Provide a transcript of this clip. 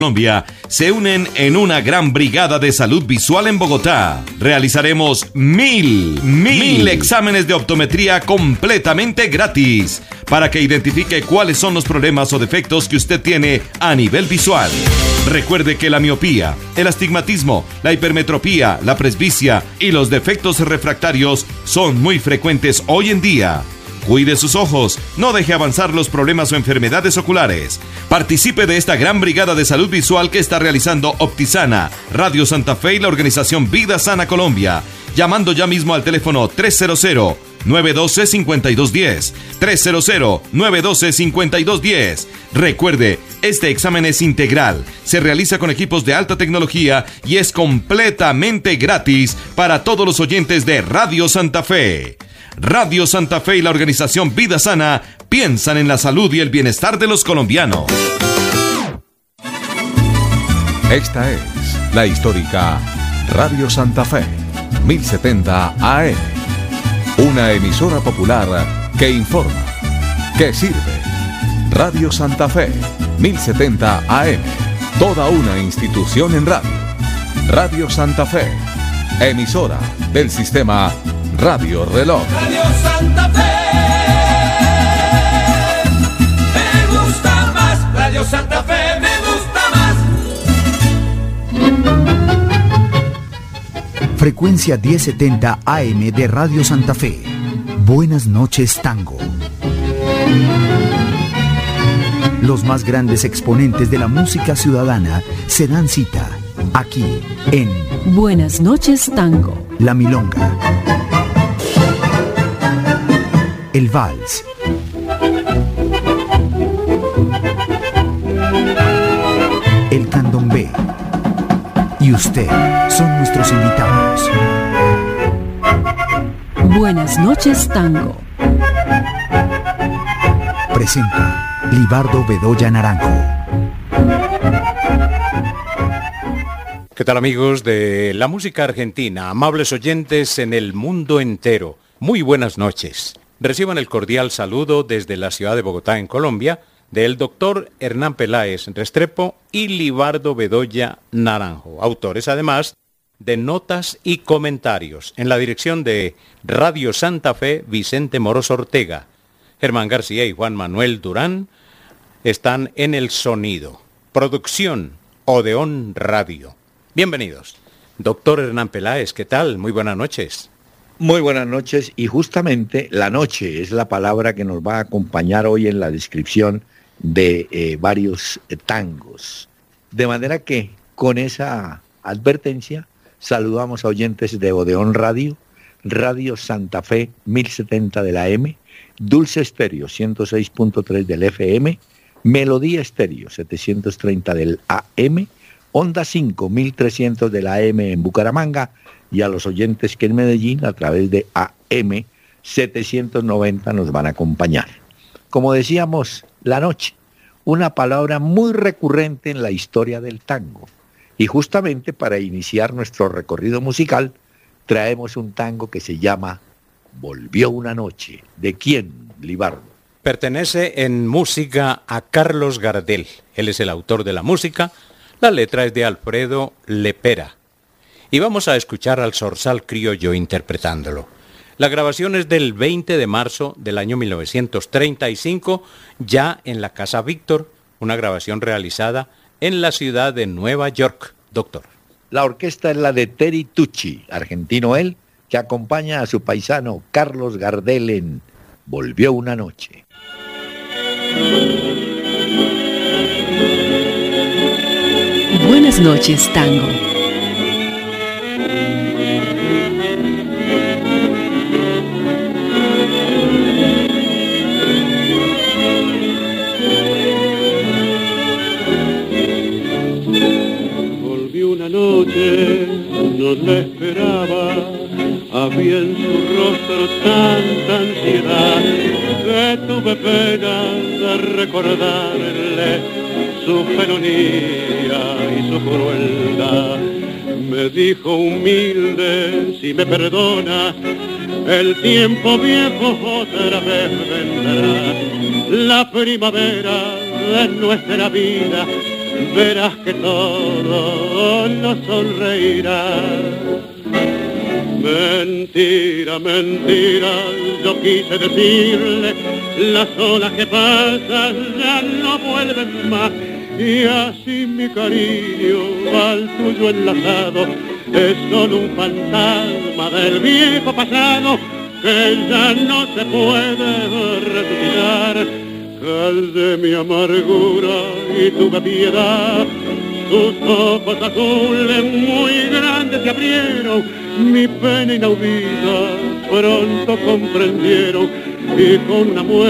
Colombia se unen en una gran brigada de salud visual en Bogotá. Realizaremos 1000 exámenes de optometría completamente gratis para que identifique cuáles son los problemas o defectos que usted tiene a nivel visual. Recuerde que la miopía, el astigmatismo, la hipermetropía, la presbicia y los defectos refractarios son muy frecuentes hoy en día. Cuide sus ojos, no deje avanzar los problemas o enfermedades oculares. Participe de esta gran brigada de salud visual que está realizando Optisana, Radio Santa Fe y la organización Vida Sana Colombia, llamando ya mismo al teléfono 300-912-5210, 300-912-5210. Recuerde, este examen es integral, se realiza con equipos de alta tecnología y es completamente gratis para todos los oyentes de Radio Santa Fe. Radio Santa Fe y la organización Vida Sana piensan en la salud y el bienestar de los colombianos. Esta es la histórica Radio Santa Fe, 1070 AM. Una emisora popular que informa, que sirve. Radio Santa Fe, 1070 AM. Toda una institución en radio. Radio Santa Fe, emisora del sistema Radio Reloj. Radio Santa Fe, me gusta más. Radio Santa Fe, me gusta más. Frecuencia 1070 AM de Radio Santa Fe. Buenas noches, Tango. Los más grandes exponentes de la música ciudadana se dan cita aquí en Buenas noches, Tango. La Milonga, el vals, el candombe y usted son nuestros invitados. Buenas noches, Tango. Presenta Libardo Bedoya Naranjo. ¿Qué tal, amigos de la música argentina, amables oyentes en el mundo entero? Muy buenas noches. Reciban el cordial saludo desde la ciudad de Bogotá, en Colombia, del doctor Hernán Peláez Restrepo y Libardo Bedoya Naranjo, autores además de notas y comentarios. En la dirección de Radio Santa Fe, Vicente Moroso Ortega, Germán García y Juan Manuel Durán están en el sonido. Producción, Odeón Radio. Bienvenidos. Doctor Hernán Peláez, ¿qué tal? Muy buenas noches. Muy buenas noches, y justamente la noche es la palabra que nos va a acompañar hoy en la descripción de varios tangos. De manera que con esa advertencia saludamos a oyentes de Odeón Radio, Radio Santa Fe 1070 de la M, Dulce Estéreo 106.3 del FM, Melodía Estéreo 730 del AM, Onda 5 1300 de la AM en Bucaramanga, y a los oyentes que en Medellín a través de AM 790 nos van a acompañar. Como decíamos, la noche, una palabra muy recurrente en la historia del tango. Y justamente para iniciar nuestro recorrido musical, traemos un tango que se llama Volvió una noche. ¿De quién, Libardo? Pertenece en música a Carlos Gardel. Él es el autor de la música. La letra es de Alfredo Lepera. Y vamos a escuchar al Zorzal Criollo interpretándolo. La grabación es del 20 de marzo del año 1935, ya en la Casa Víctor, una grabación realizada en la ciudad de Nueva York, doctor. La orquesta es la de Terry Tucci, argentino él, que acompaña a su paisano Carlos Gardel en Volvió una noche. Buenas noches, Tango. Volvió una noche, no la esperaba, había en su rostro tanta ansiedad que tuve pena de recordarle su felonía y su crueldad. Me dijo humilde, si me perdona, el tiempo viejo otra vez vendrá. La primavera de nuestra vida verás que todo nos sonreirá. Mentira, mentira, yo quise decirle, las olas que pasan ya no vuelven más. Y así mi cariño al tuyo enlazado es solo un fantasma del viejo pasado que ya no se puede resucitar. Calde mi amargura y tuve piedad, tus ojos azules muy grandes se abrieron, mi pena inaudita pronto comprendieron y con una muerte